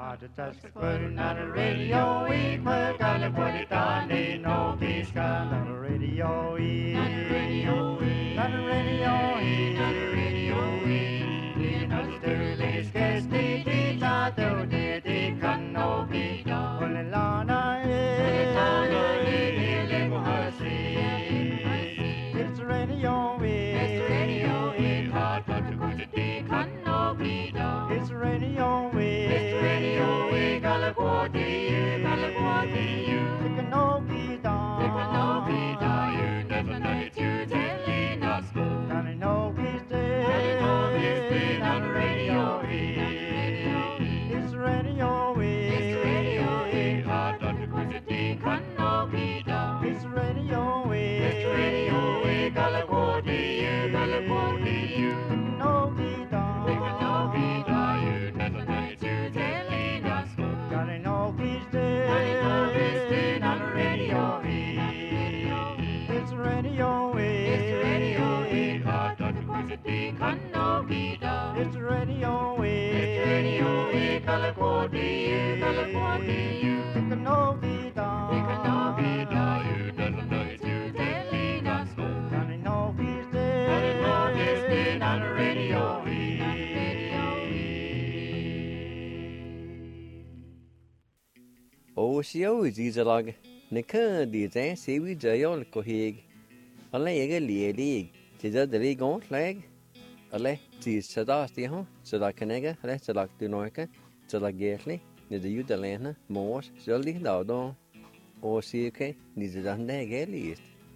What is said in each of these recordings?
Just putting on the radio, we put on the body down, they know he's got on the radio, on the radio, on the radio, on the radio, you know the dirty scarce the tato, the can no be done. On the lana, it's the radio, it's the radio, hot to go to the can no be done. It's the radio, it's the radio, California, California, it can no be done. It can no be done. You never know it, you telling us go. Down in no peace day, down in no peace day, on the radio, it's the radio, it's the radio, hot to go to the can no be done. It's the radio, it's the radio, California, California, it can no be done. It can no be done. You never know it, you telling us go. Down in no peace day, down in no peace day, on the radio, it's the radio, it's the radio, hot to go to the can no be done. It's the radio, it's the radio, California, California, it can no be done. It can no be done. You never know it, you telling us go. Down in no peace day, down in no peace day, on the radio. Ô xíu gì giờ log nè khờ đi thế xí vi giờ yo có hig ở lại cái lìa đi chỉ giờ để gõ leg ở lại chỉ sợ đó tí hả sợ là cái này cái ở lại sợ là từ nói cái sợ là ghét đi nè để yêu đời lên mua sợ đi đầu đó ô xíu cái nè giờ đang để ghét đi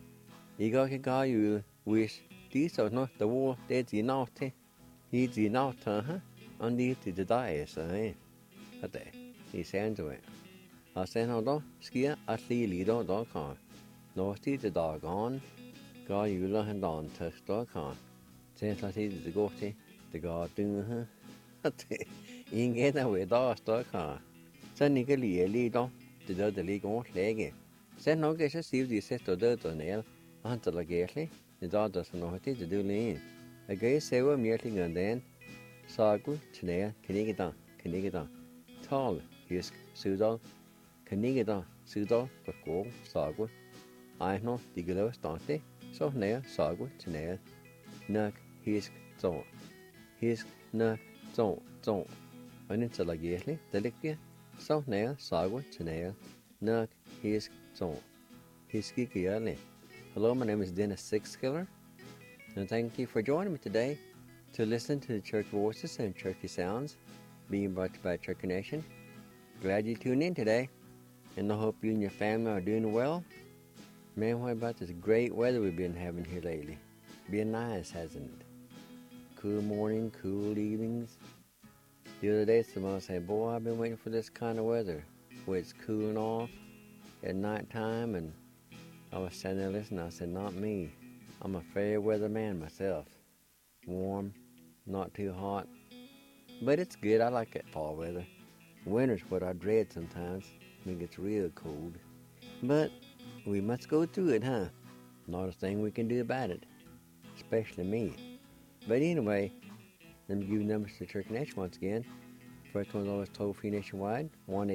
ý cái yêu wish tí sợ nó tao để chỉ nào thế hi chỉ nào thở hả anh đi thì giờ ấy sai hả thế thì xem rồi sen ho đó skia atli li đó con nó tí từ đó con có yêu là hành động thật đó con sen là tí từ go thế từ go tương ha thế in cái nào về đó con sen này cái li đó từ đó từ li con lẽ cái sen nó cái xíu gì sẽ từ đó từ này anh từ là cái đấy từ đó từ nó tí từ lên cái xíu miếng thì gần đến sao cũng thế này cái đó tall is sự đó Canigada, Sudo, Bacor, Sagua, I know, the Galo Stante, so near Sagua, Tenea, Nuck, Hisk, Zon, Hisk, Nuck, Zon, and it's a lagately, Delicia, so near Sagua, Tenea, Nuck, Hisk, Zon, Hiski Giale. Hello, my name is Dennis Sixkiller, and thank you for joining me today to listen to the church voices and churchy sounds being brought to you by Church Nation. Glad you tuned in today. And I hope you and your family are doing well. Man, what about this great weather we've been having here lately? Been nice, hasn't it? Cool morning, cool evenings. The other day, someone said, boy, I've been waiting for this kind of weather, where it's cooling off at nighttime. And I was standing there listening. I said, not me. I'm a fair weather man myself. Warm, not too hot. But it's good. I like that fall weather. Winter's what I dread sometimes. It gets real cold. But we must go through it, huh? Not a thing we can do about it. Especially me. But anyway, let me give you numbers to Church Nation once again. First one is always toll-free nationwide,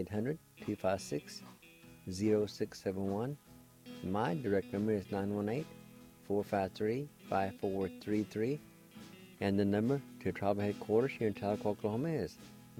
1-800-256-0671. My direct number is 918-453-5433. And the number to tribal headquarters here in Tahlequah, Oklahoma is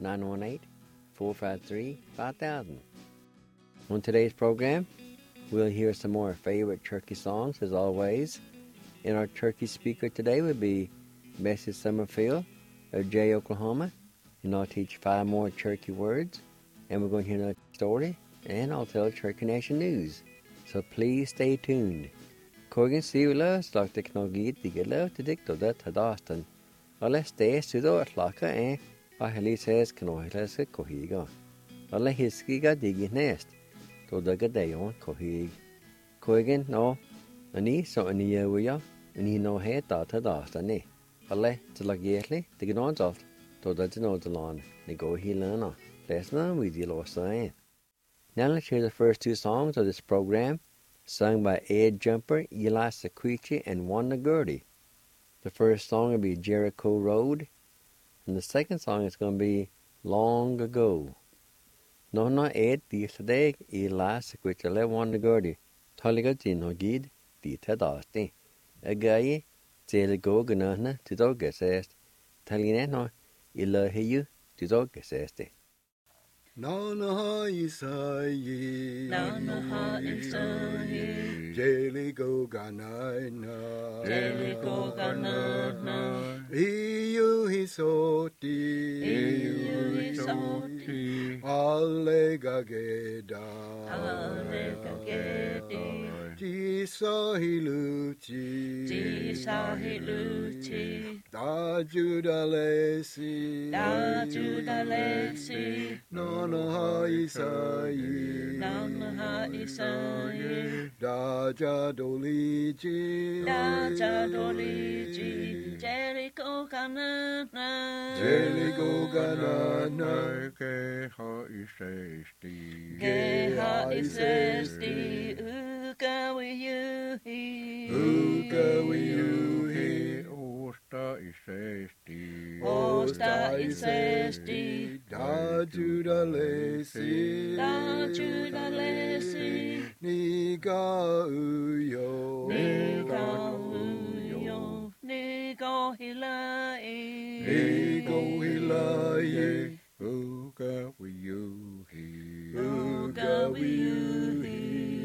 918-453-5000. On today's program, we'll hear some more favorite Cherokee songs, as always. And our Cherokee speaker today would be Bessie Summerfield of Jay, Oklahoma. And I'll teach 5 more Cherokee words. And we're going to hear another story. And I'll tell Cherokee Nation news. So please stay tuned. Corgan Sula, Stock Technology, the love to dictate that to Dawson. Let's stay pseudo at Laka, and I says, can I let's get Cohiga. I'll let his skiga dig nest. To the good day on Cohig. Corgan, no, and he so in the year we are, and he no head to Dawson, I'll let to like yearly, the get on off, to the know the lawn, they go he learn. Let's know with you lost saying. Now let's hear the first 2 songs of this program, sung by Ed Jumper, Eli Sequici, and Wanda Gertie. The first song will be Jericho Road, and the second song is going to be Long Ago. No di sadeg I las quitale one gordi. Toliga no gid di tadasti. A guy go ganana to dog assessed. Taline no illa hiu to dog assessed. Nana Isai, Nana Isai, Jeligo Ganaina, Jeligo Ganana, Iu Hisoti, Allega Geda, Allega Gedi, Tisahiluchi, Tisahiluchi, Da Judalesi, Da Judalesi, Nana Isai, Nana Isai, Da Jadoliji, Da Jadoliji, Jericho Ganana, Jeligo Ganana, Geha isesti. Geha Isesti, Uga Wiyuhi, Uga Wiyuhi, Osta isesti. Osta Isesti, Da Judalesi, Da Judalesi, Niga Uyo, Nigo Uyo, Nigo Hilai, Nigo Hilaye, Uga wiyuhi. Uga Wiyuhi,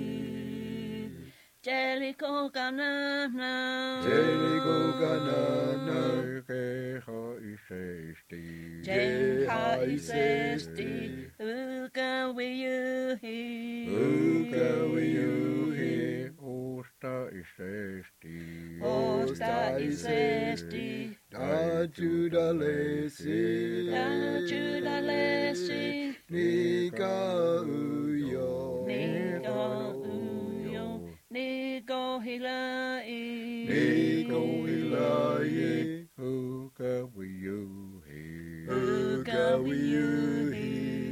Jericho Ganana, Jeligo Ganana, Geha isesti. Jeha Isesti, Uga Wiyuhi, Uga Wiyuhi, Osta isesti. Osta Isesti, Da Judalesi, Da Judalesi, Niga Uyo, Nigo Uyo, Nigo Hilai, Nigo Hilaye, Uga wiyuhi. Uga Wiyuhi,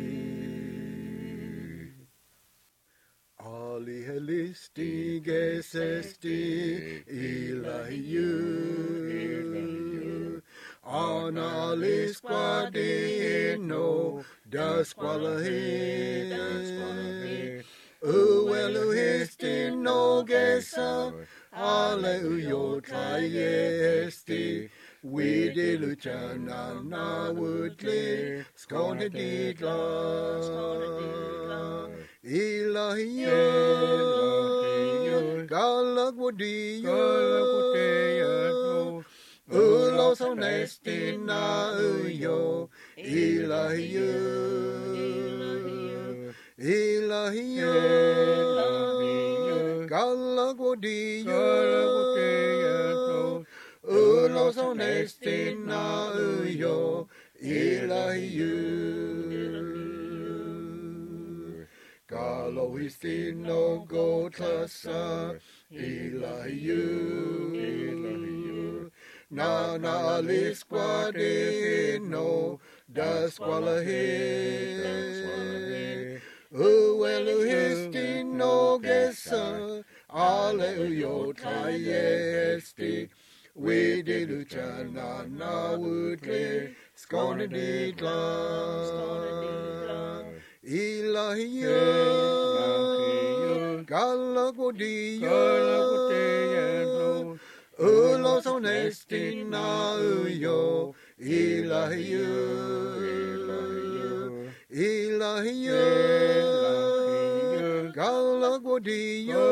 Ali Helisti Gesesti Ilahiu, Analis Quadino, Dasqualahe, Ueluhisti no Gesa, Aleuyo Triesti, Widi Luciana na Woodley, Skone Didla, Ilahiyo, Galagwadiyo, Ulos honesti na uyo, Ilahiyo, Ilahiyo, Galagwadiyo, Ulos honesti na uyo, Ilahiyo. Galohistino gotlasa, Ilahiyu, Nana lisquadino, dasqualahe, Ueluhistino gesa, Aleuyo triesti, Widiluchana na woodley, Sconadidla, Ilahiyo, Galagwadiyo, Ulos honesti na uyo, Ilahiyo, Ilahiyo, Galagwadiyo,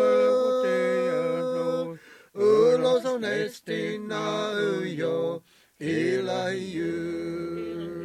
Ulos honesti na uyo, Ilahiyo.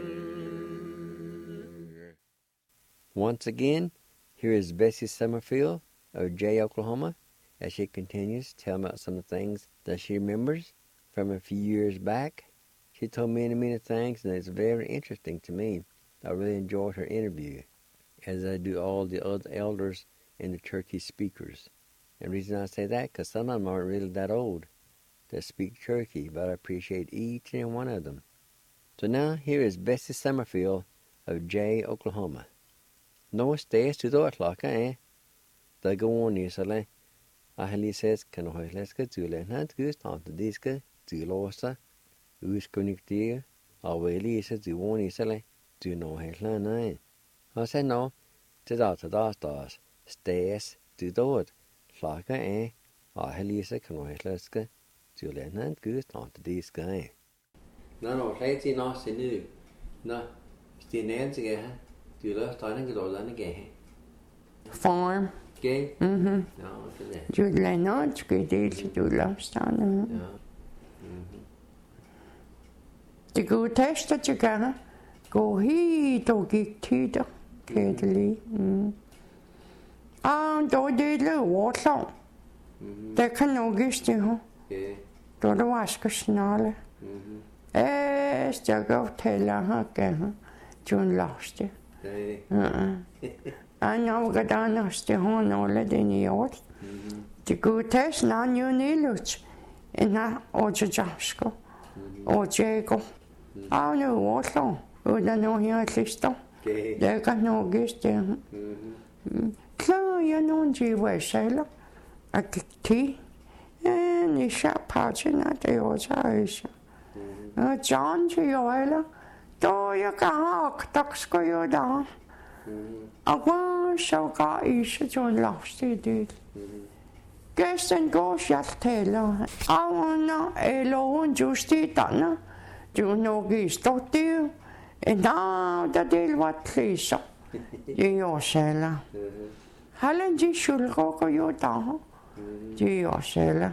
Once again, here is Bessie Summerfield of Jay, Oklahoma, as she continues to tell me about some of the things that she remembers from a few years back. She told me many things, and it's very interesting to me. I really enjoyed her interview, as I do all the other elders and the Cherokee speakers. And the reason I say that, because some of them aren't really that old to speak Cherokee, but I appreciate each and one of them. So now, here is Bessie Summerfield of Jay, Oklahoma. No stays to the o'clock, The go on is a Ahali says, can I let's get to Lenat Goose on the disc, to Losa, who's connected, or Willie says, to one is a to no Helena. I said, no, Til dags, stas, død, lager af, og helise kan man helske, til landet en gud, og det skal af. Når rigtig nok sin ny, når Stine til her, du løber træning til dårlig gav. Farm. Gav? Ja, det Du lander, skal det til du løbstande. ja. Det gode tester til gøre. Gå hit og gik tider. Kædelig. Då det lidt overslag. Det kan nok ikke stå. Då du vasker snarle. Jeg går til at have gære. Du en laste. Jeg har dannet det hånd og lidt ind i år. Det gode tester, han jo nedlødt. En her og til Jasko. Og Jago. Og nu overslag. Uden noget her at liste. Det kan nok ikke stå. Klar jeg nogen jiver sælger. Jeg gik til. Nisha parten af det også. Og John til Joella. Da jeg kan have tak skal jeg da. Og hvad så gør I så til en lavsted det? Gæsten går selv taler. Og når eller hun just i denne. Du nok i stort det. En dag der del var klæser. Det er jo sælger. Hallen de skylder jo der. Det er jo sælger.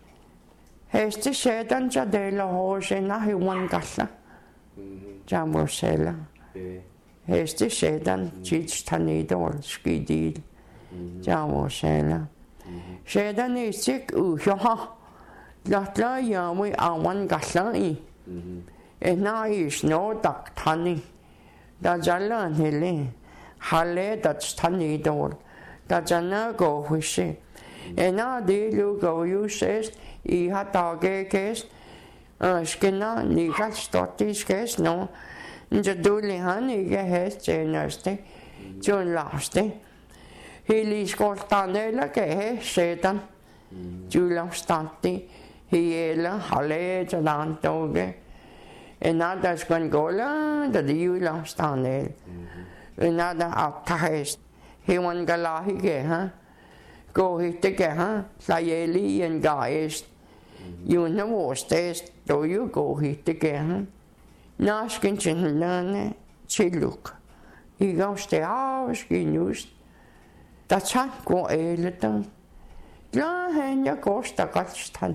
Heste sætten så deler hos en af høveren gæsler. Det må sælger. Heste sætten tit tager ned og skidil. Det må sælger. Sætten er sig uger. Lader jeg mig af en gæsler i. En af i snådak tanning. Der jaller en hele. Halle der tannig dårlig. Der jaller går hos. En af det lukker jo sæst. I har daget gæst. Skinner nikker stort i skæst nu. Så du lige han ikke hæst til næste. Til en lavste. Hele skoltan eller gav sætten. Du lavstande. Hele halle til den doge. En af der skal en gå langt, der er jo lavstande. En af der optages. Heven galar ikke, ha? Gå hit ikke, ha? Så jeg lige en gæst. Jo, når vores test, då jo gå hit ikke, ha? Nasken til lande til luk. I går stærske nust. Der tager går alle der. Glad han, jeg går stakkels tand.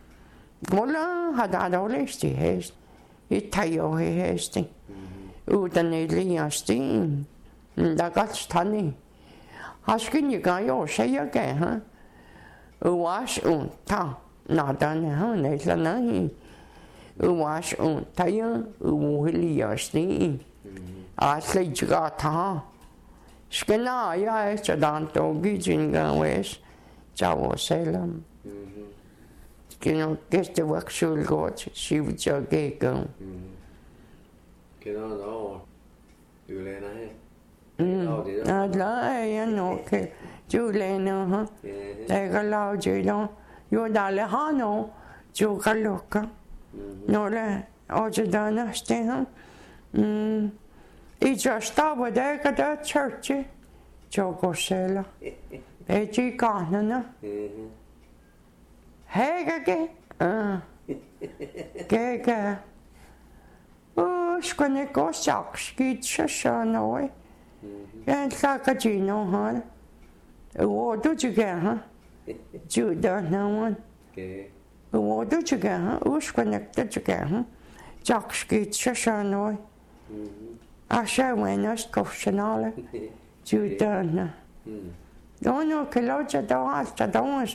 Måler har der dog læst i hest. I tager i hesten. Uden et lige sten. Der er godt tannig. Har skin jeg gør jo, så jeg gav, ha? Uwas tager. Nå, den er hun eller nej. Uwas tager. Uhellige sten. Slet ikke tager. Skinner jeg så den dog i sin gang væs. Tjau selvom. Skinner gæste vaksul godt. Sivet jeg gik gang. Kender du over? Du lander her. Ja, der er jeg nok. Du lander her. Der kan lave det da. Jo, der har noget. Du kan lukke. Når der er til den næste her. I så stopper der kan der tørte. Du går selv. Er det i garnene? Hække. Gække. Skal ikke gå sakskidt, så sådan noget. Jeg snakker til noget her. Hvor du tykker her? Du der nogen. Hvor du tykker her? Skal ikke du tykker her? Sakskidt, så sådan noget. Og så var jeg også professionale. Du der her. Der var noget kalot, der var alt, der var.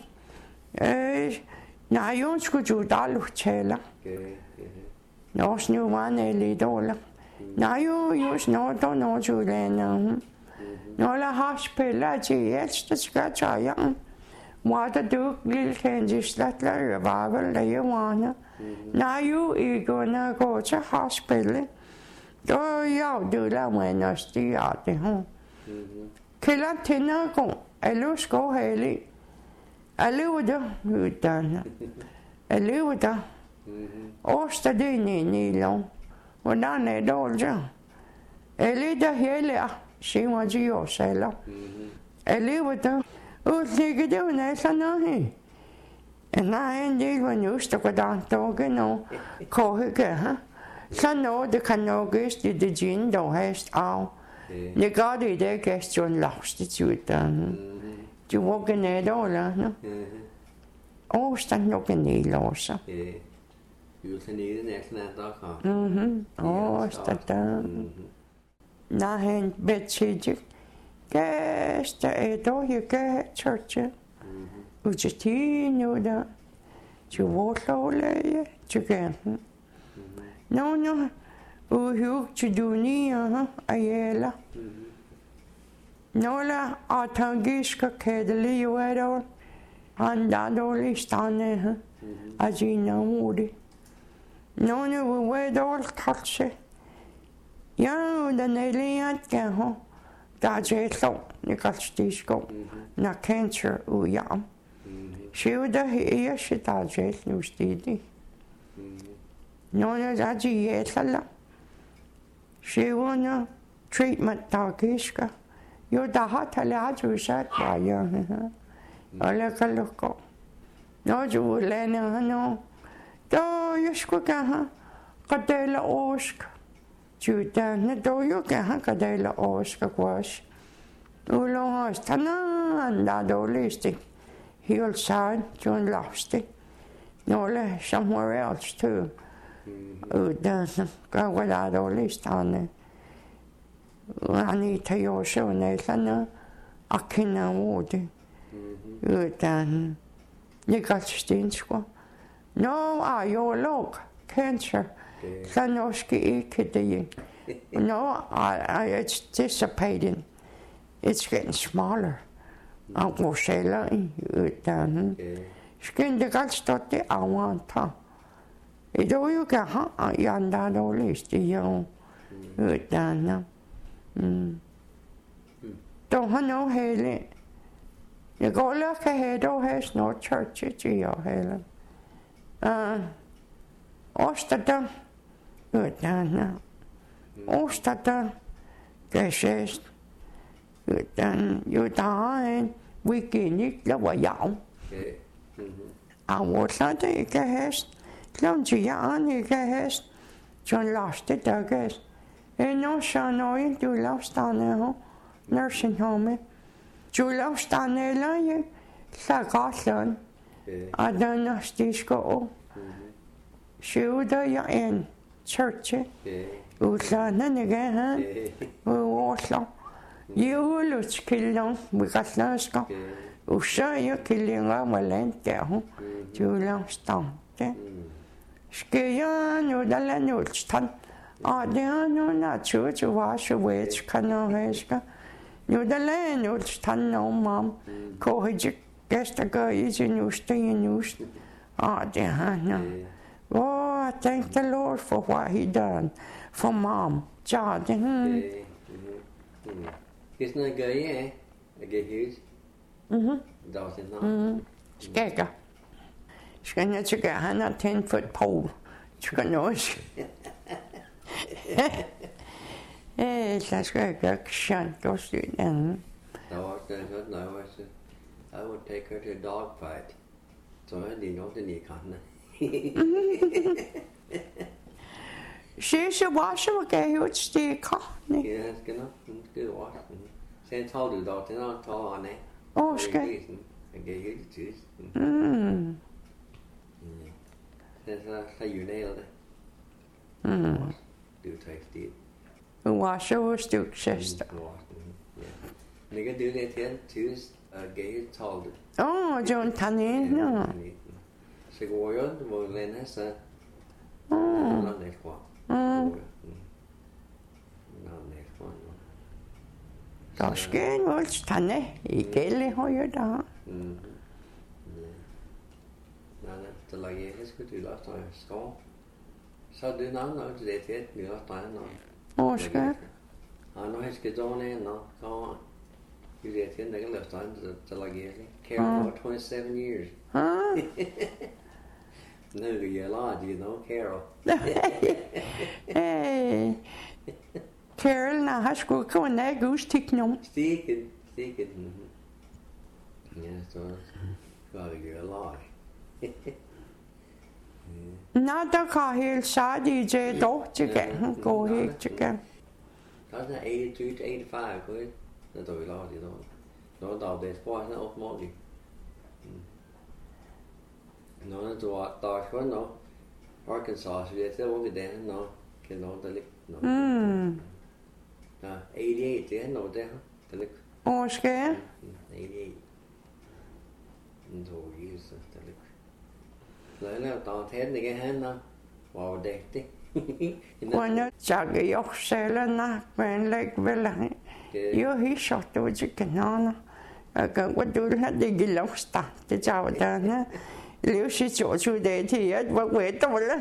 Nej, jo, skulle du da luftale. Nå, nu var det lidt dårligt. Nej, jo, snart og når du lander. Når jeg har spillet til ældste skal tage jer. Var der du lille kendte slætler, var vel det, jeg var. Nej, jo, ikke når jeg går til har spillet. Da du lader mig næste i det. Kælder til når jeg går. Alle skal have alle der uddannet. Alle der. Årsta det inde i lov. Hvordan er det altså? Alle der hele She was your sailor. A little bit. Oh, take it down, I said, and I indeed when you stuck a down dog, you know, call her, huh? So no, the canogas did the gin, don't haste out. The god it, I guess you lost it, you done. You walk in there, all, no? Oh, stand looking the loss. You'll need an excellent dog. Oh, stand down. Nahen bedside. Guess the door you get church. Which is tea, no, that you walk all day, you get. No, oh, you to do near, Ayela. Nola, Artangiska, Kedley, you had all, and that only stand as you know, Woody. No, we wait all touch it. Ja, the Neliant Gaho, Dajeto, Nicastisco, na cancer, Uyam. She would hear she Dajet, no steady. No, that's Yetala. She won treatment, Tagiska. You're the hot lad who sat by you. I like a look. No, you will learn, no. Do you squawk, Cadella Osk. Judan, do you get Cadella Oscar was? Ulo Ostana and that old listing. He'll sign, John lost it. No, somewhere else too. Udan, go with that old list on it. I need to your show, Nathan. I can't wood. Udan, you got stinsko. No, I your look, cancer. Sanoski kidding. No, it's dissipating. It's getting smaller. I'll go sailor. Skin the guts that I want to. It all you get, yonder all is the young. Don't know, Haley. You go look ahead, oh, has no church at your Helen. Ostata. Utan, Ostata, Gashes, Utan, Utan, Wiki, the way out. I was not a gas, Longian, a gas, John lost it, I guess. And no son, no, you lost on there, nursing home. You lost on there, lying, Sagasson. I don't know, Stisco. Sjuda jag en church. Utan again, also. You lose killing because last go. Usha you killing a malent down. You lost down. Skian, you the lanustan. Ah, they are not sure to wash away, canoe heska. You the lanustan, no, mom. Cohage guest a girl is in you stay in use. Ah, they are no. Oh, I thank the Lord for what He done for Mom. God, Isn't that good, yeah? I get huge. Does it not? Skegger. Ska not to get a 10-foot pole. Ska nose. Yes, that's good. Shunt goes to it. I would take her to a dog fight. So I didn't know the knee can't. She should wash her again, you would stay calm. Yeah, it's good wash. Sen told you that, you know, told on it. Oh, okay. I gave you the juice. Sen I you nailed it. Do taste it. Wash her still sister. Nigga do that here, Tuesday, gave told it. Oh, John Tanny, no. Så går jag inte på den så landet kvar. Landet kvar. Ganske godt tanne. Ikke le højere der. Nej, det lager jeg skulle du lade dig skov. Så du når du det til nu at der når. Oscar. Ja, nu skal du ned når så du det til den lade dig til lager jeg. Care for 27 years. No, you're large, you know, Carol. Hey. Carol na hasku ko na gus tiknum. Stikken. Ja, så var det jo lag. Na da ka helt sadi je do tiga go helt tiga. Dat is 82 to 85, hoor. Dat doe je laat die dan. Nou, dat is pas een opmaking. Nou, dat was daar gewoon nou. Arkansas, weet je wel gedaan, nou. Kan nou dat ligt. Ja, 88, hè, nou dat ligt. Oske. 88. En zo hier så dat ligt. Nou, dan het niet gaan nou. Wow, dat is. Wanneer jag jag själv na men lägg väl jag hyschat då tycker jag kan vad du hade gillosta det jag där na liu shi jiu ju det till vad vet du väl.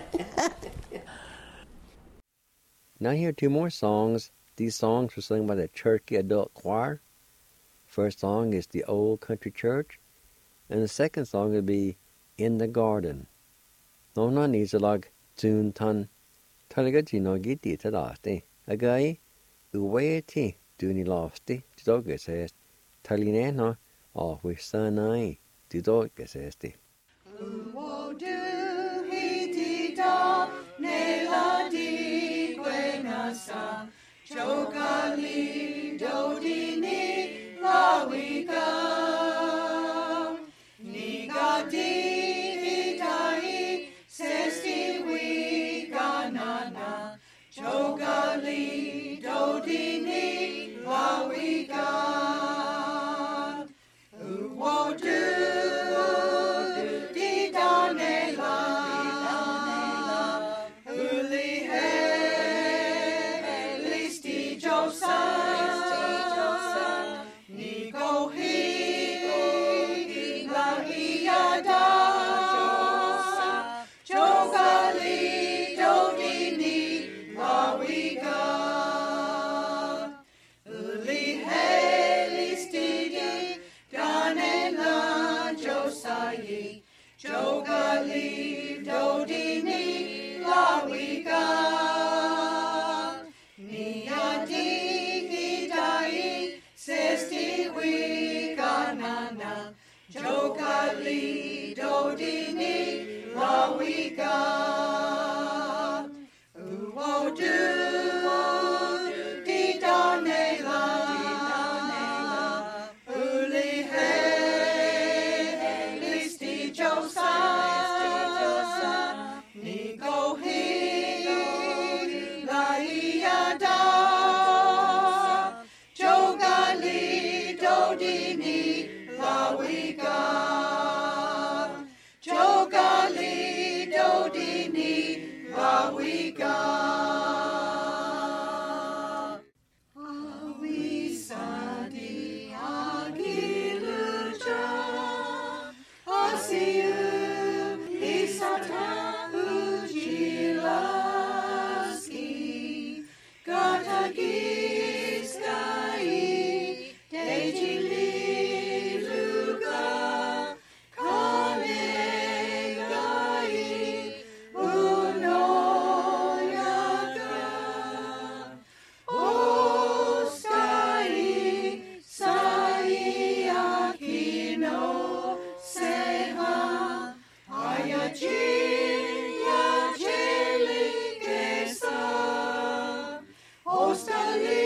Now here are two more songs. These songs were sung by the Cherokee Adult Choir. First song is The Old Country Church, and the second song will be In the Garden. No needs a log tune ton. Talaga no giti tadasti. A guy who waiti duni lofty to dog says Taline no we son I to dog says. Wo du hiti da ne la di guenasa chogali dodini la wika ni gadi itai sesti wika nana chogali dodini la wika wo du Jogali dodini la wika ni adiki dai sesti wika nana Jogali dodini la wika uo du di dane la uli he listi josa ni go he la iada jogali dodini la wika jogali dodini la wika awi sadi agiluja asiu isata ujilaski gatagiskai dejili luga kanegai unoyaga oskai sai akino seha ayajiya jelikesa ostali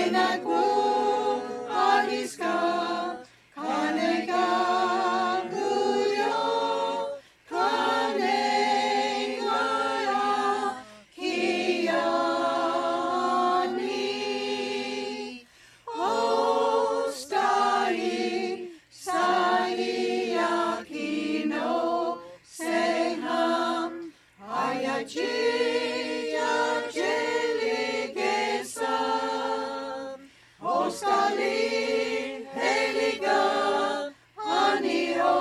Enaku Ariska Kaneka Guyo Kanegaya Kiani Ostai Saiakino Seham Ayachia Jeligesa Ostali Heliga Anio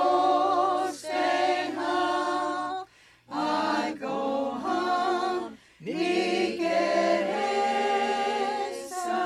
Seha I go home Nigeresa.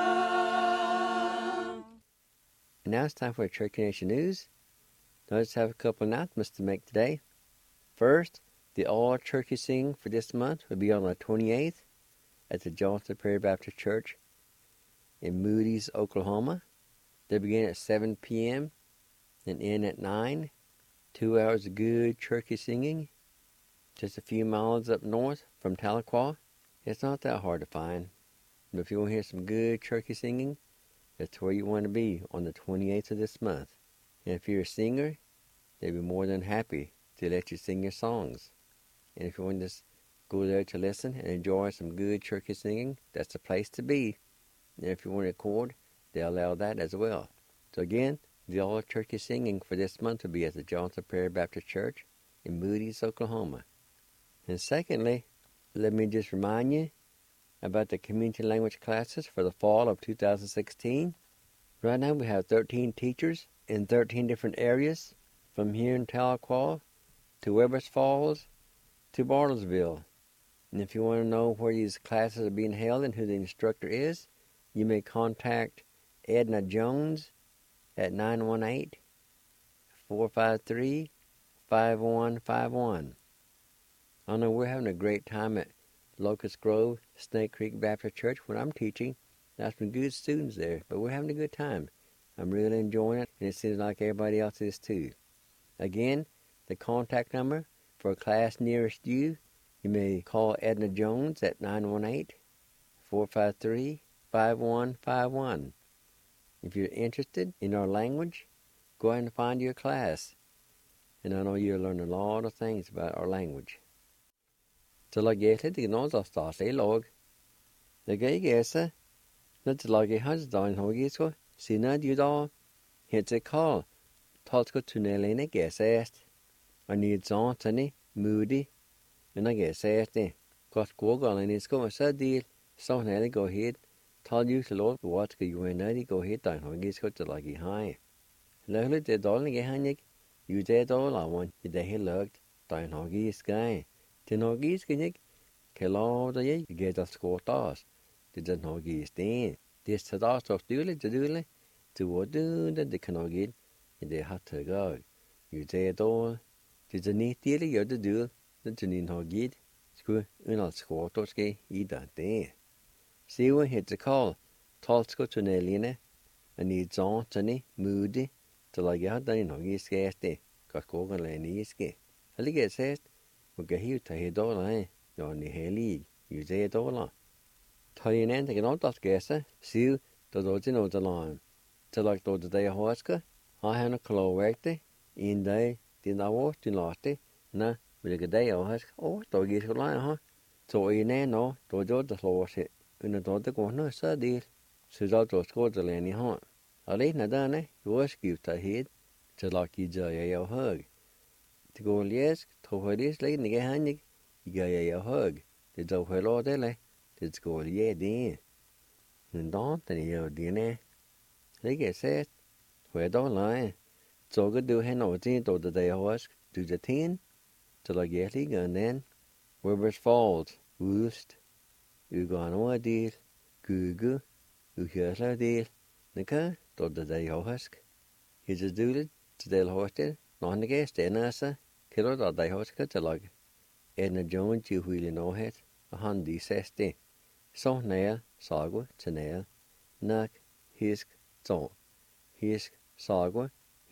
And now it's time for Cherokee Nation News. I just have a couple announcements to make today. First, the All Turkey Sing for this month will be on the 28th at the Johnson Prairie Baptist Church in Moody's, Oklahoma. They begin at 7 p.m. and end at 9. 2 hours of good turkey singing. Just a few miles up north from Tahlequah. It's not that hard to find. But if you want to hear some good turkey singing, that's where you want to be on the 28th of this month. And if you're a singer, they'll be more than happy to let you sing your songs. And if you want to just go there to listen and enjoy some good turkey singing, that's the place to be. And if you want to record, they'll allow that as well. So again, the All Turkey Singing for this month will be at the Johnson Prairie Baptist Church in Moody's, Oklahoma. And secondly, let me just remind you about the community language classes for the fall of 2016. Right now we have 13 teachers in 13 different areas, from here in Tahlequah to Webbers Falls to Bartlesville. And if you want to know where these classes are being held and who the instructor is, you may contact Edna Jones at 918-453-5151. I know we're having a great time at Locust Grove, Snake Creek Baptist Church when I'm teaching. There's some good students there, but we're having a good time. I'm really enjoying it, and it seems like everybody else is too. Again, the contact number for a class nearest you, you may call Edna Jones at 918-453-5151. If you're interested in our language, go ahead and find your class. And I know you'll learn a lot of things about our language. Så la jeg litt grann av stasje I lag. Det gøy når det lager hans dagen hogisko, siden du da heter Karl, talsko tunnelene gæsest. Og nid såntene, moody, men jeg gæsest. Godt gågalen isko, så del, sånn hele gå hit, tal jo til lov, hva skal jo en de gå hit dagen hogisko til lage hei. Løhlig det dalen jeg hannig, jo det dalawan, det hele lagt, dagen hogisko. Til Norges gikk, klar det jeg get at skåtas. Det den Norges det. Det så så stille til det kan Norge. Det har til gå. Jo det då. Det ni det gjør det til ni Norge. Skulle under skåtas ske I det. Se hvor heter kall. Talsko tunneline. Og ni såntene moody. Til jeg har den Norge skæste. Godt gå alene ske. Eller sest. Og gahiu tahi dola jo ni heli ju det dola. Tahi nen te gnot at gesa siu do no dola. Telak do de hoska ha hana klowekte in dai din awo din latte na vil ge dai hosk do gi skola ha. So ine no do de lose una do de gona sa dir. Så do sko de leni ha. Ale na dane jo skiu tahi telak gi ja hug. Det går læsk, trohøris læg nige hannig, jeg hug. Det dog hello dele, det går det. Men då den jo dine. Det set, hvor dog leje. Så går du hen over til do det hosk, du det tin, til at jeg ligger den. Webbers Falls, Wust, ugan over del, gugu, uhørsler del, nika, do det hosk. Hit is dulet, til del hostel. Når han ikke stender sig, kan du da huske til at Edna Jones i hvile nåhed, og han de sæste. Så nær, sago til nær. Nak, hisk, så. Hisk, sago,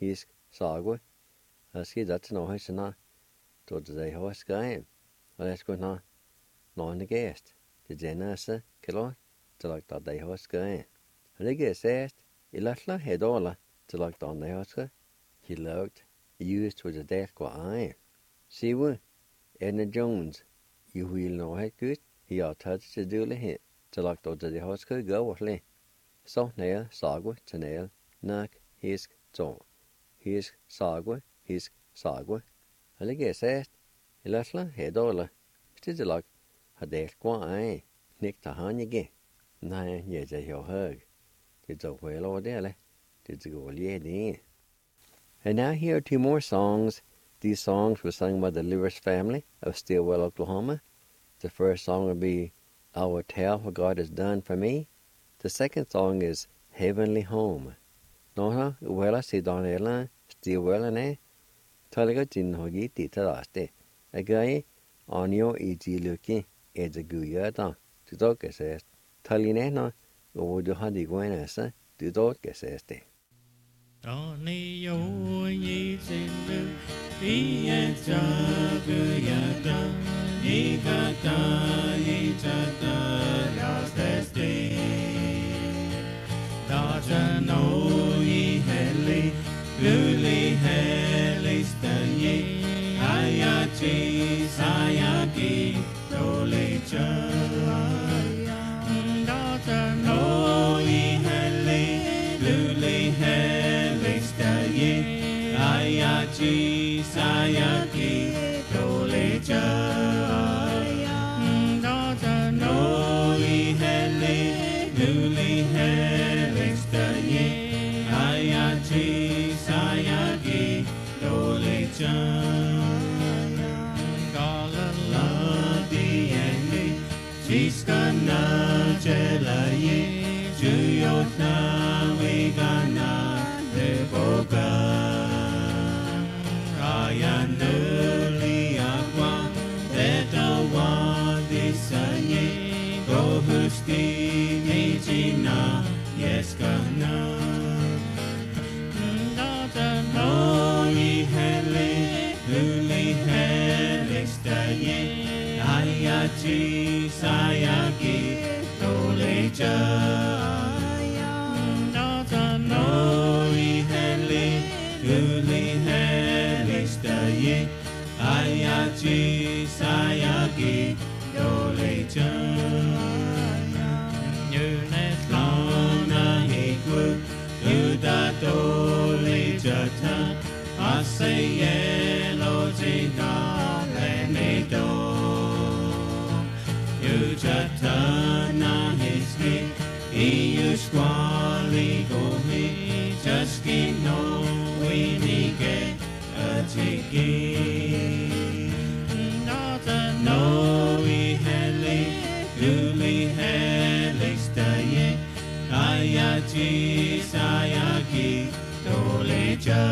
Og sker det til nåhed, så nær. Så det huske af. Og det skulle nær. Når han ikke det denne sig, kan du til at da huske af. Lige sest, I latla hedola til lagt on the house. He looked, used with a death go eye. See what? Edna Jones, you will know it good. He ought to do the hit till October the house could go with me. So nail, sagwa, to nail, knock, hisk, so. Hisk, sagwa, I guess says, Ilasla, hedola. Still like a death go eye. Nick to hang Nine years at your hug. Did the well over there, did the go yeah. And now here are two more songs. These songs were sung by the Lewis family of Stillwell, Oklahoma. The first song will be I Will Tell What God Has Done For Me. The second song is Heavenly Home. Noha, uwela si Donela, Stillwell and Taliga Jinhogi Titaraste. Again, Anio Ijiluki, Ezaguya, Tudoka says, Talinena, Uwuduhadi Gwenasa, Tudoka says. Oni yo yi zindu iye jagu yada igata ijata yastesti daja no I heli luli heli stayi ayachi sayaki doli daja no I heli luli heli Ayachi sayaki tolecha Dota no I heli nuli heli staye Ayachi sayaki tolecha Gala la dieni Chiska na jelaye Juyotna wigana Deboga Ayanuli agua, tetawa disaye, gohusti nijina, yeskana. Data no I heli, luli heli staye, ayachi sayaki, tolecha. Data no I heli, luli heli staye, ayachi sayaki dolecha. Yunetlana hikwu, yuda dolecha ta, asaye lojita lenedo. Yujata na hiski, iyushkwali gohi, jaski no winike. Nota no I heli, luli heli staye, ayachi sayaki dolecha.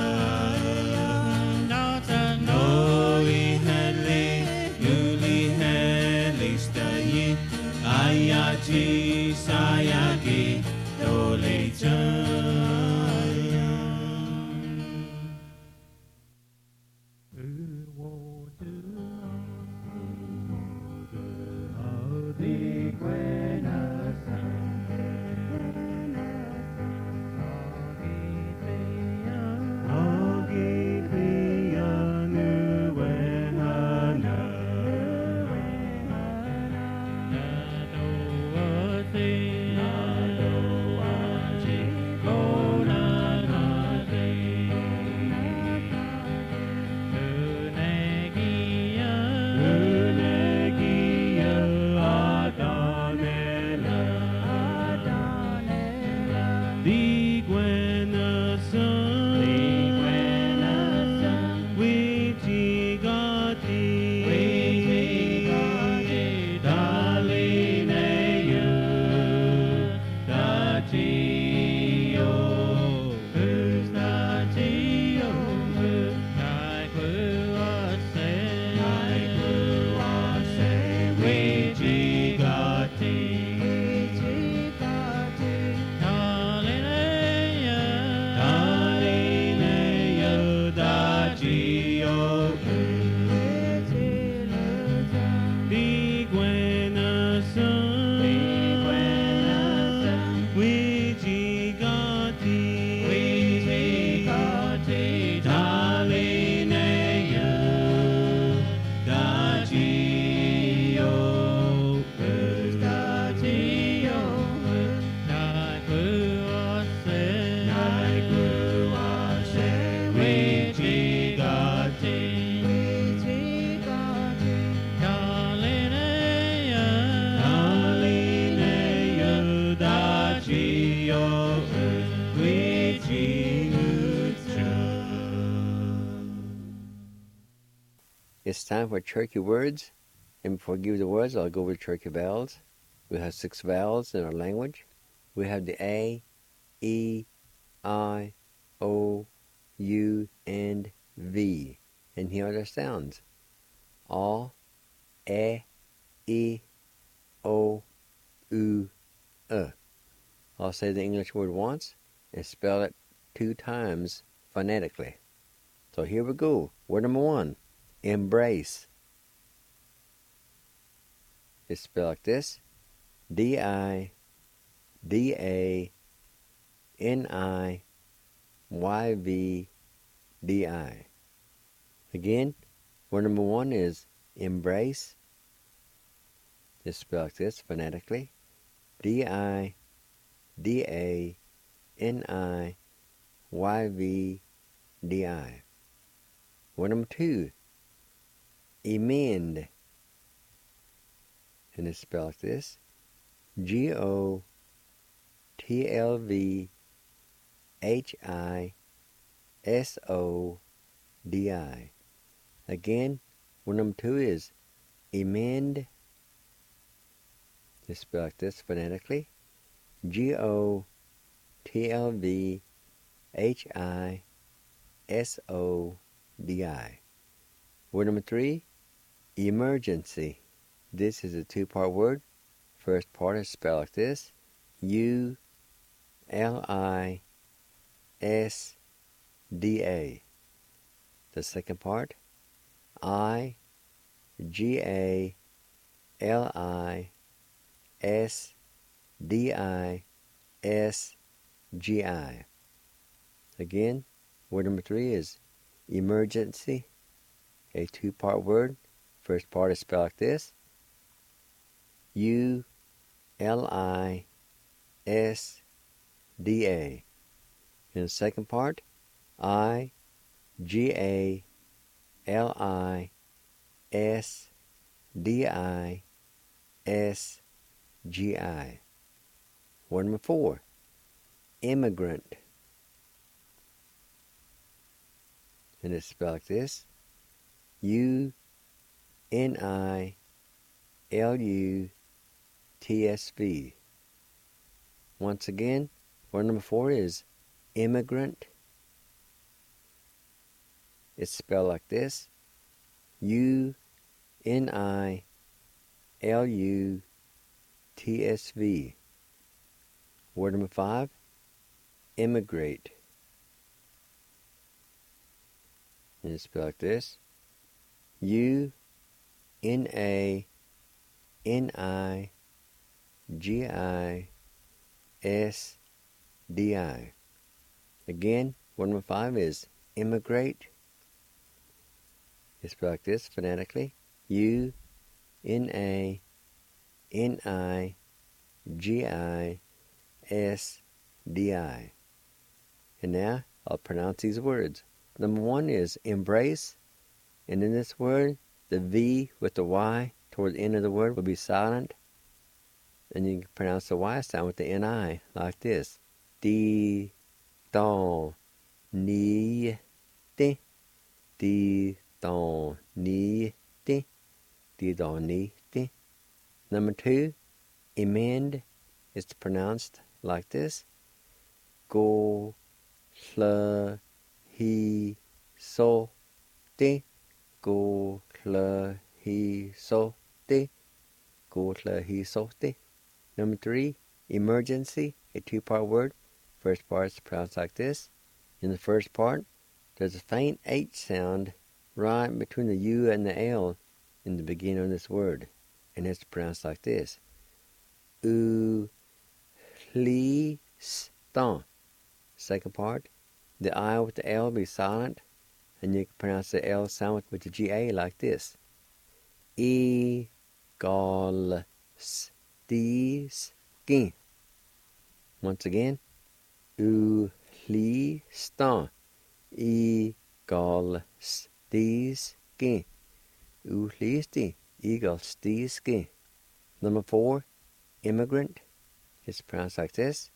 Nota no I heli, luli heli staye, ayachi sayaki dolecha. It's time for Cherokee words. And before I give you the words, I'll go over the Cherokee vowels. We have 6 vowels in our language. We have the A, E, I, O, U, and V. And here are their sounds. A, E, O, U, I'll say the English word once and spell it 2 times phonetically. So here we go. Word number 1, embrace. It's spelled like this: D-I-D-A-N-I-Y-V-D-I. Again, word number 1 is embrace. It's spelled like this phonetically: D-I-D-A-N-I-Y-V-D-I. Word number 2, amend. And it's spelled like this: G-O-T-L-V-H-I-S-O-D-I. Again, word number 2 is amend. It's spelled like this phonetically: G-O-T-L-V-H-I-S-O-D-I. Word number 3, emergency. This is a 2-part word. First part is spelled like this: U-L-I-S-D-A. The second part, I-G-A-L-I-S-D-I-S-G-I. Again, word number 3 is emergency, a 2-part word. First part is spelled like this: U-L-I-S-D-A. And the second part, I-G-A-L-I-S-D-I-S-G-I. Word number 4, immigrant. And it's spelled like this: U-N-I-L-U-T-S-V. Once again, word number 4 is immigrant. It's spelled like this: U-N-I-L-U-T-S-V. Word number 5, immigrate. And it's spelled like this: U-N-A-N-I-G-I-S-D-I. Again, word number 5 is immigrate. It's spelled like this phonetically: U-N-A-N-I-G-I-S-D-I. And now I'll pronounce these words. Number 1 is embrace. And in this word, the V with the Y toward the end of the word will be silent. And you can pronounce the Y sound with the N-I like this: Di, don, ni, ti. Di, don, ni, ti. Di, don, ni, ti. Number 2, amend. It's pronounced like this: Go, hl, he, so, ti. Go, hl, he, so, ti. Go, hl, he, so, ti. Number 3, emergency, a 2-part word. First part is pronounced like this. In the first part, there's a faint H sound right between the U and the L in the beginning of this word. And it's pronounced like this: U-L-I-S-T-O-N. Second part, the I with the L be silent, and you can pronounce the L sound with the G-A like this: E-G-O-L-S-T-S-K. Once again, U-L-I-S-T-O-N. E-G-O-L-S-T-S-K. U-L-I-S-T, E-G-O-L-S-T-S-K. Number 4, immigrant. It's pronounced like this: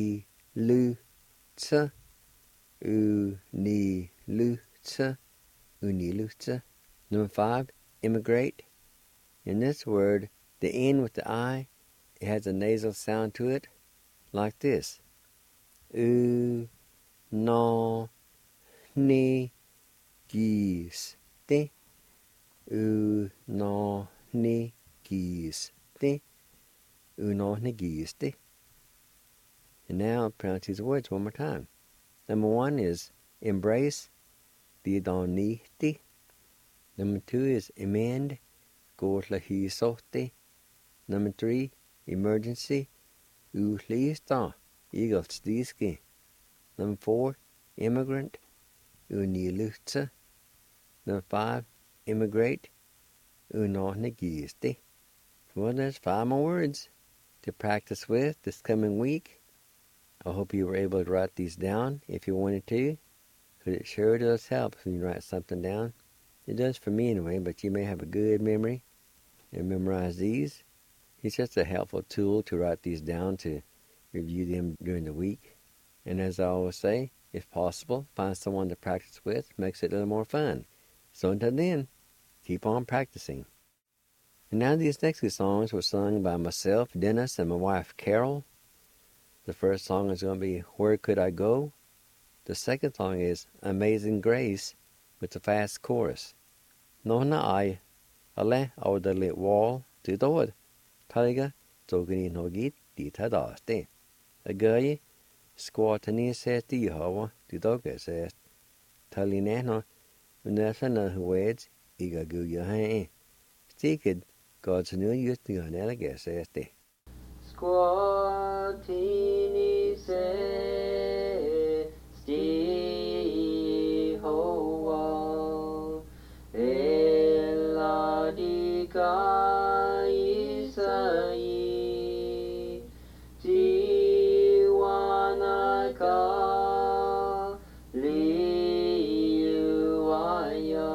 U-Ni-Lu-T. U-Ni-Lu-T. Unilutsa. Number 5, immigrate. In this word, the N with the I, it has a nasal sound to it, like this. U, no, ni, gis, te. U, no, ni, gis, te. U, no, ni, gis, te. And now I'll pronounce these words one more time. Number 1 is embrace, di don ni, te. Number 2 is amend, go la hi so te. Number 3, emergency, u lista, eagles diski. Number 4, immigrant, u ni lutsa. Number 5, immigrate, u no negiste. Well, there's 5 more words to practice with this coming week. I hope you were able to write these down if you wanted to, because it sure does help when you write something down. It does for me anyway, but you may have a good memory and memorize these. It's just a helpful tool to write these down to review them during the week. And as I always say, if possible, find someone to practice with. Makes it a little more fun. So until then, keep on practicing. And now these next 2 songs were sung by myself, Dennis, and my wife, Carol. The first song is going to be Where Could I Go? The second song is Amazing Grace with a fast chorus. Nohna ai, ale au the lit wall, to the Taliga, Togani Nogit, Dita Daste. A guy, squatani says the Yahweh, the dog says, Talinano, Unasana who weds, Iga Guya Hay. Stiked, God's new youth to an elegant says the Squatini se sti hoa ella di isai jiwana ka liuaya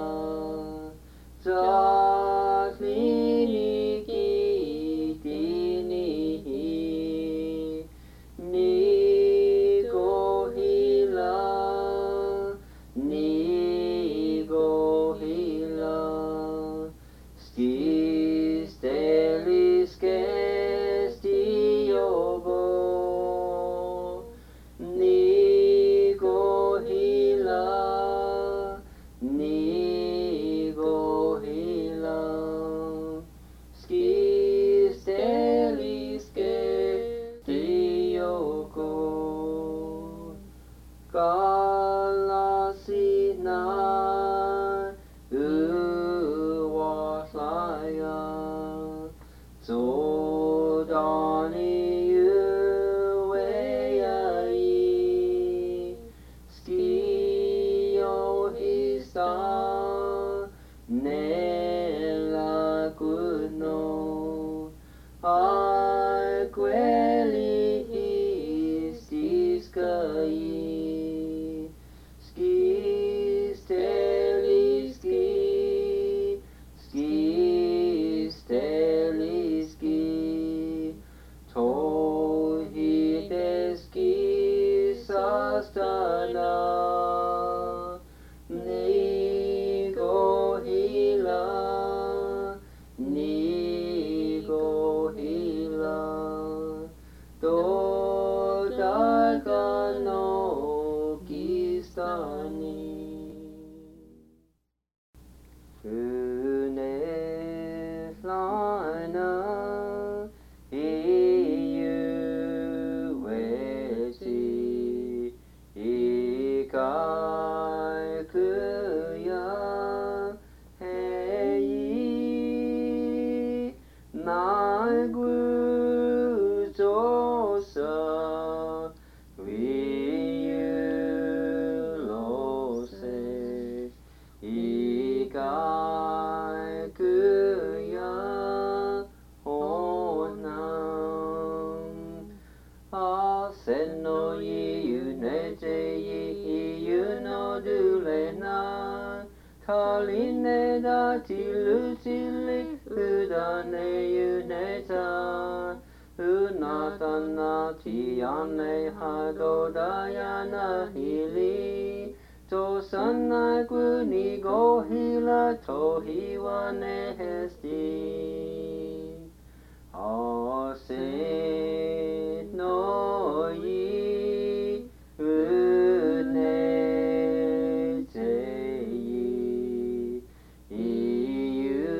to sana kuni go hila tohi wa nehesti. O se no yi une te yi. You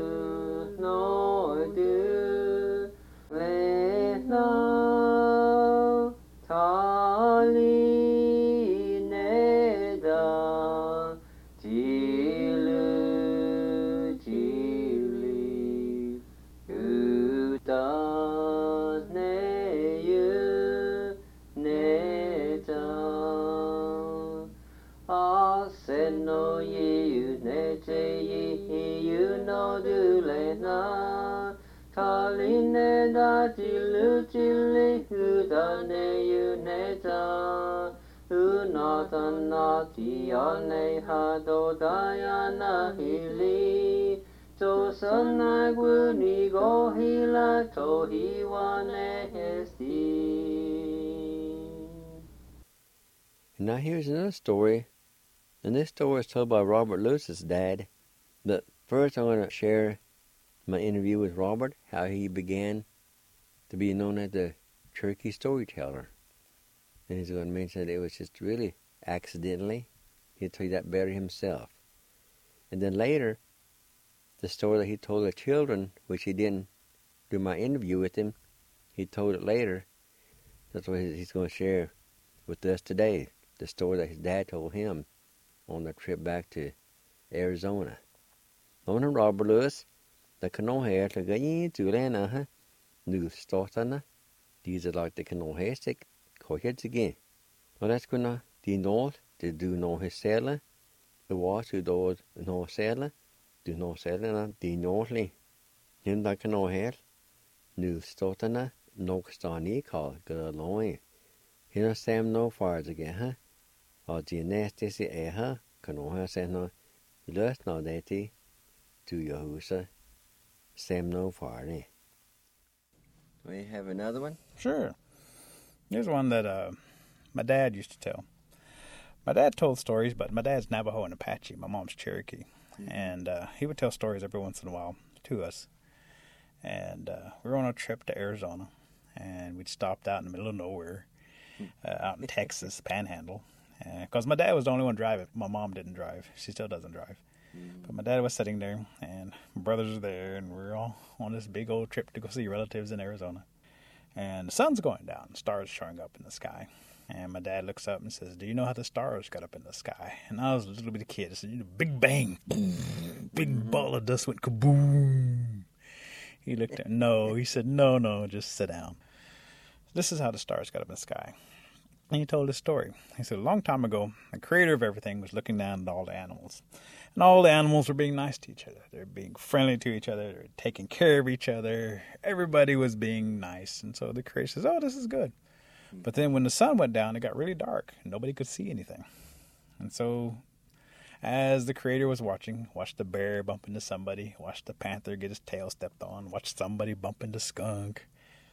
no do le na tali ne da tilu tili uta ne you ne da se no you ne te you no do le na tali ne da tilu tili uta ne you ne da unata na ti ane ha do dayana hili to sana guni go hila to hiwane hesti. And now here's another story. And this story is told by Robert Lewis's dad. But first I'm going to share my interview with Robert, how he began to be known as the Cherokee storyteller. And he's going to mention that it was just really accidentally. He'll tell you that better himself. And then later, the story that he told the children, which he didn't do my interview with him, he told it later. That's what he's going to share with us today. The story that his dad told him on the trip back to Arizona. Ông nói Robert Lewis, the canoe hair to go into Lana, new startana. These are like the canoe hair stick, coheads again. Well, that's gonna the north to do no his sailor, the was to do no sailor, do no sailor, the northly. In the canoe hair, new startana, no stani call, good loin. Here Sam no fires again, huh? Or the nasty say, huh? Canoe hair said no, lust no deity. To Yahusa, Sam no fire. We have another one? Sure. Here's one that my dad used to tell. My dad told stories, but my dad's Navajo and Apache. My mom's Cherokee. Mm-hmm. And he would tell stories every once in a while to us. And we were on a trip to Arizona, and we'd stopped out in the middle of nowhere, out in Texas, Panhandle. Because my dad was the only one driving. My mom didn't drive. She still doesn't drive. But my dad was sitting there, and my brothers were there, and we were all on this big old trip to go see relatives in Arizona. And the sun's going down, stars showing up in the sky. And my dad looks up and says, "Do you know how the stars got up in the sky?" And I was a little bitty kid. I said, "Big bang, boom, big ball of dust went kaboom." He looked at no. He said, no, just sit down. This is how the stars got up in the sky. And he told his story. He said, a long time ago, the creator of everything was looking down at all the animals. And all the animals were being nice to each other. They were being friendly to each other. They were taking care of each other. Everybody was being nice. And so the creator says, oh, this is good. But then when the sun went down, it got really dark. Nobody could see anything. And so as the creator was watched the bear bump into somebody, watched the panther get his tail stepped on, watched somebody bump into skunk.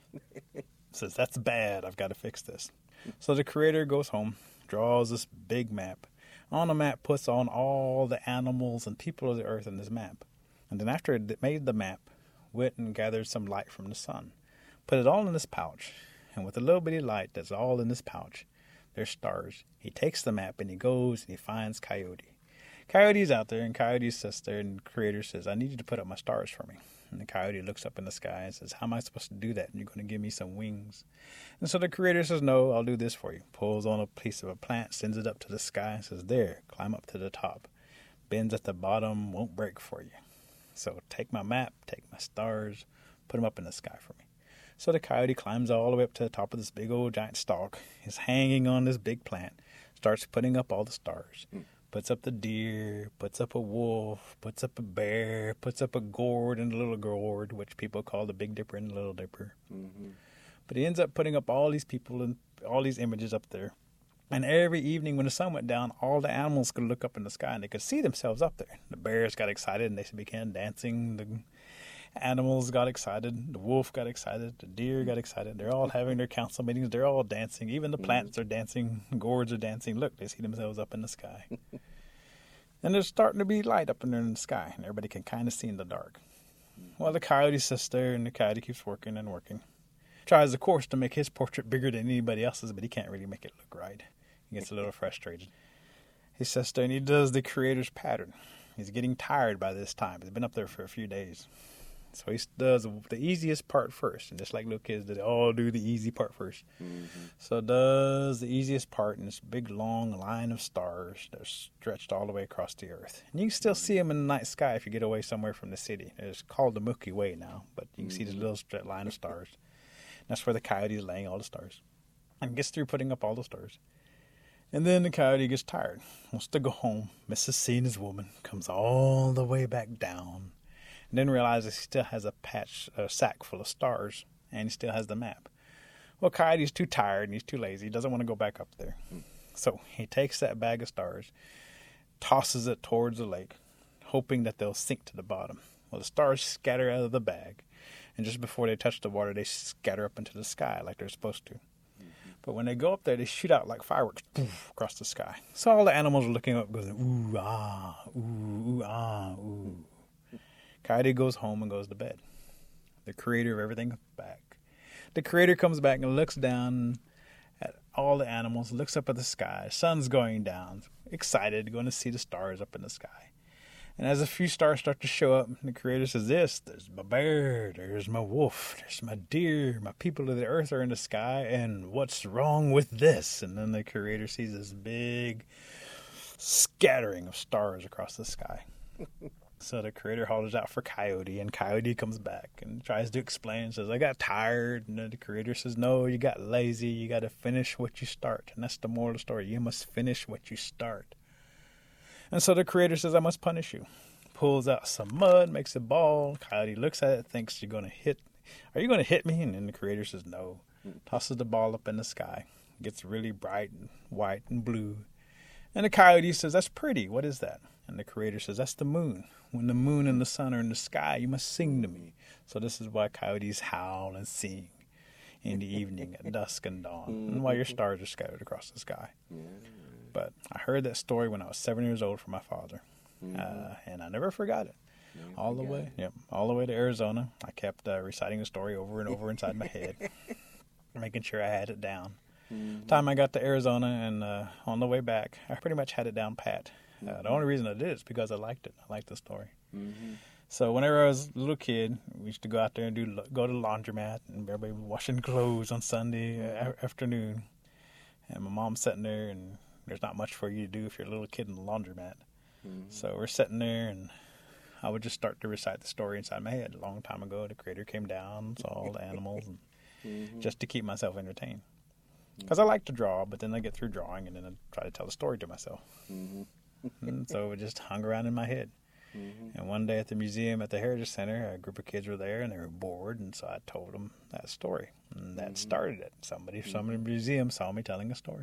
Says, that's bad. I've got to fix this. So the creator goes home, draws this big map. On the map, puts on all the animals and people of the earth in this map. And then after it made the map, went and gathered some light from the sun. Put it all in this pouch. And with a little bitty light that's all in this pouch, there's stars. He takes the map and he goes and he finds Coyote. Coyote's out there, and Coyote sits there, and the creator says, I need you to put up my stars for me. And the coyote looks up in the sky and says, how am I supposed to do that? And you're going to give me some wings. And so the creator says, no, I'll do this for you. Pulls on a piece of a plant, sends it up to the sky, and says, there, climb up to the top. Bends at the bottom, won't break for you. So take my map, take my stars, put them up in the sky for me. So the coyote climbs all the way up to the top of this big old giant stalk, is hanging on this big plant, starts putting up all the stars. Puts up the deer, puts up a wolf, puts up a bear, puts up a gourd and a little gourd, which people call the Big Dipper and the Little Dipper. Mm-hmm. But he ends up putting up all these people and all these images up there. And every evening when the sun went down, all the animals could look up in the sky and they could see themselves up there. The bears got excited and they began dancing. Animals got excited. The wolf got excited. The deer got excited. They're all having their council meetings. They're all dancing. Even the plants are dancing. Gourds are dancing. Look, they see themselves up in the sky. And there's starting to be light up in there in the sky, and everybody can kind of see in the dark. Well, the coyote sits there, and the coyote keeps working and working. Tries, of course, to make his portrait bigger than anybody else's, but he can't really make it look right. He gets a little frustrated. He sits there, and he does the Creator's pattern. He's getting tired by this time. He's been up there for a few days. So he does the easiest part first. And just like little kids, they all do the easy part first. So does the easiest part in this big, long line of stars that are stretched all the way across the earth. And you can still see them in the night sky if you get away somewhere from the city. It's called the Milky Way now, but you can see this little straight line of stars. And that's where the coyote is laying all the stars. And gets through putting up all the stars. And then the coyote gets tired, wants to go home. Misses seeing his woman, comes all the way back down. And then realizes he still has a sack full of stars, and he still has the map. Well, Coyote's too tired and he's too lazy. He doesn't want to go back up there. So he takes that bag of stars, tosses it towards the lake, hoping that they'll sink to the bottom. Well, the stars scatter out of the bag, and just before they touch the water, they scatter up into the sky like they're supposed to. But when they go up there, they shoot out like fireworks poof, across the sky. So all the animals are looking up, going, ooh, ah, ooh, ooh, ah, ooh. Coyote goes home and goes to bed. The Creator of everything comes back. The Creator comes back and looks down at all the animals, looks up at the sky. Sun's going down, excited, going to see the stars up in the sky. And as a few stars start to show up, the Creator says, there's my bear, there's my wolf, there's my deer, my people of the earth are in the sky, and what's wrong with this? And then the Creator sees this big scattering of stars across the sky. So the Creator hollers out for Coyote, and Coyote comes back and tries to explain, says, I got tired. And then the Creator says, no, you got lazy. You got to finish what you start. And that's the moral of the story. You must finish what you start. And so the Creator says, I must punish you. Pulls out some mud, makes a ball. Coyote looks at it, thinks, are you going to hit me? And then the Creator says, no. Tosses the ball up in the sky. Gets really bright and white and blue. And the Coyote says, that's pretty. What is that? And the Creator says, that's the moon. When the moon and the sun are in the sky, you must sing to me. So this is why coyotes howl and sing in the evening at dusk and dawn, and why your stars are scattered across the sky. But I heard that story when I was 7 years old from my father, and I never forgot it. All the way to Arizona. I kept reciting the story over and over inside my head, making sure I had it down. Time I got to Arizona and on the way back, I pretty much had it down pat. The only reason I did is because I liked it. I liked the story. So whenever I was a little kid, we used to go out there and go to the laundromat, and everybody was washing clothes on Sunday afternoon. And my mom's sitting there, and there's not much for you to do if you're a little kid in the laundromat. So we're sitting there, and I would just start to recite the story inside my head. A long time ago, the Creator came down, saw all the animals, and just to keep myself entertained. Because I like to draw, but then I get through drawing, and then I try to tell a story to myself. And so it just hung around in my head. And one day at the museum at the Heritage Center, a group of kids were there, and they were bored, and so I told them that story. And that started it. Somebody from the museum saw me telling a story.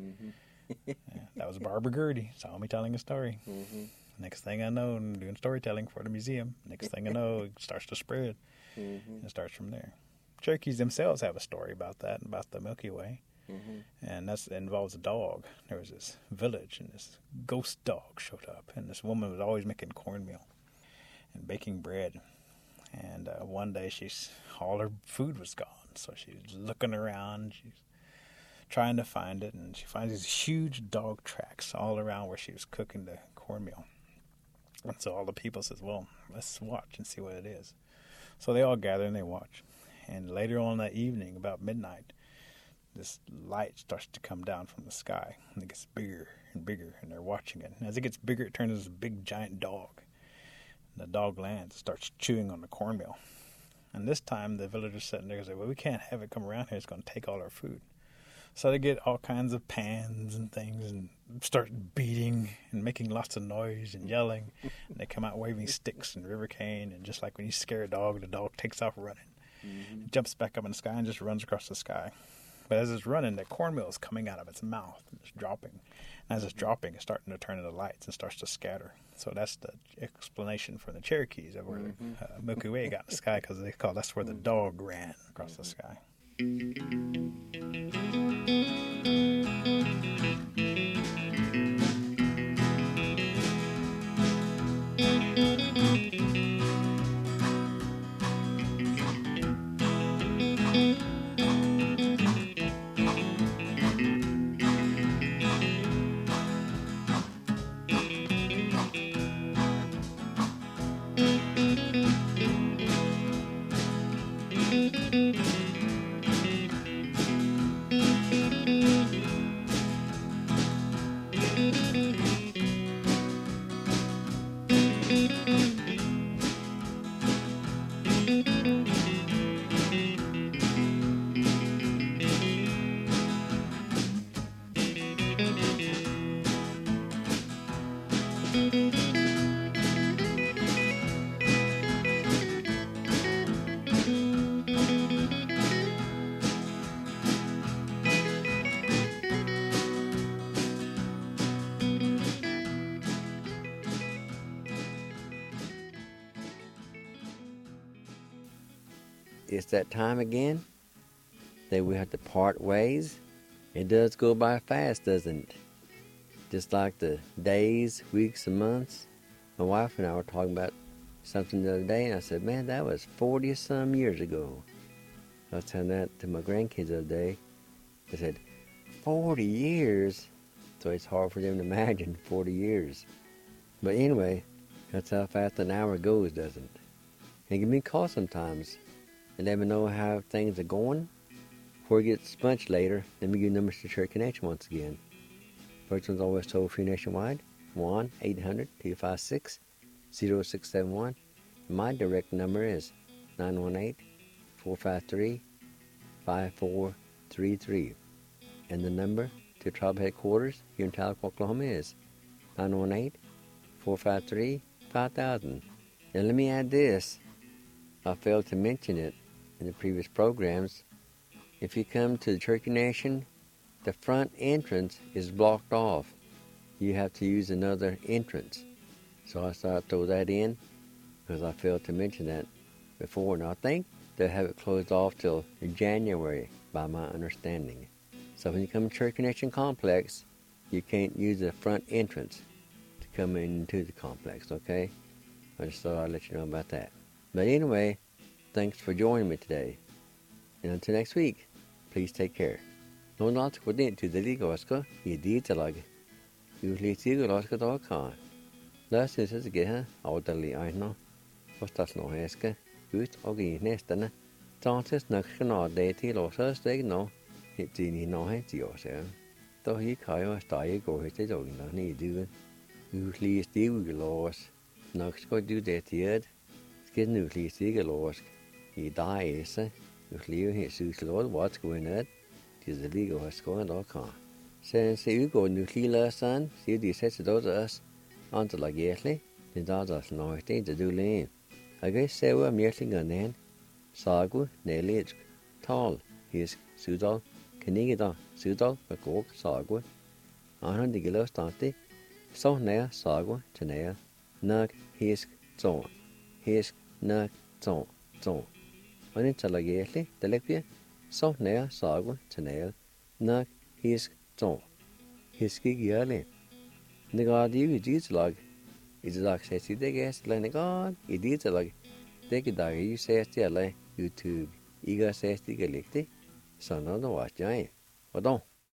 That was Barbara Gertie, saw me telling a story. Next thing I know, I'm doing storytelling for the museum. Next thing I know, it starts to spread. And it starts from there. Cherokees themselves have a story about that, about the Milky Way. And that involves a dog. There was this village, and this ghost dog showed up, and this woman was always making cornmeal and baking bread. And one day, all her food was gone, so she's looking around. She's trying to find it, and she finds these huge dog tracks all around where she was cooking the cornmeal. And so all the people says, well, let's watch and see what it is. So they all gather and they watch. And later on that evening, about midnight, this light starts to come down from the sky, and it gets bigger and bigger, and they're watching it. And as it gets bigger, it turns into a big, giant dog. And the dog lands and starts chewing on the cornmeal. And this time, the villagers sitting there and say, well, we can't have it come around here. It's going to take all our food. So they get all kinds of pans and things and start beating and making lots of noise and yelling. And they come out waving sticks and river cane. And just like when you scare a dog, the dog takes off running. Jumps back up in the sky and just runs across the sky. But as it's running, the cornmeal is coming out of its mouth and it's dropping. And as it's dropping, it's starting to turn into lights and starts to scatter. So that's the explanation for the Cherokees of where Milky Way got in the sky, because they call that's where the dog ran across the sky. It's that time again that we have to part ways. It does go by fast, doesn't it? Just like the days, weeks, and months. My wife and I were talking about something the other day, and I said, man, that was 40-some years ago. I was telling that to my grandkids the other day. They said, 40 years? So it's hard for them to imagine 40 years. But anyway, that's how fast an hour goes, doesn't it? And give me a call sometimes and let me know how things are going. Before we get spunched later, let me give you numbers to Church Connection once again. First one's always toll-free nationwide, 1-800-256-0671. My direct number is 918-453-5433. And the number to Tribe Headquarters here in Tahlequah, Oklahoma is 918-453-5000. And let me add this. I failed to mention it in the previous programs. If you come to the Cherokee Nation, the front entrance is blocked off. You have to use another entrance. So I thought I'd throw that in because I failed to mention that before. And I think they'll have it closed off till January, by my understanding. So when you come to Cherokee Nation Complex, you can't use the front entrance to come into the complex, okay? I just thought I'd let you know about that. But anyway, thanks for joining me today. And until next week, please take care. No not go into the Ligoska, you did the lag. Usually see the Loska dog car. Last is a get her, elderly I know. Was that's no heska, good oggy nestana. Chances nuction all day till or Thursday no. It's in no head to yourself. Though he kayo stay go hit it on the need do. Usually still lost. Nux go do that yet. Skin usually see the lost. He dies. Usually he suits Lord what's going on. Tis the legal has gone all car. Since you go nuclear son, see the sets those us until like yearly, the dollars no thing to do lane. I guess say we're merely on then. Sagu, nearly tall, his Sudal, Canigida, Sudal, a cook, Sagu. On the gillow stante, so near Sagu, Tenea, Nug, his zone, his Nug, zone. On into like yearly, the lepia, so near Sagu, Tenea, Nug, his zone. His gig yearly. The god you did log. It's like says the guest, like God, it did like. Take a dog, you say, YouTube. Iga says the galicti, son of the watch giant. Or don't.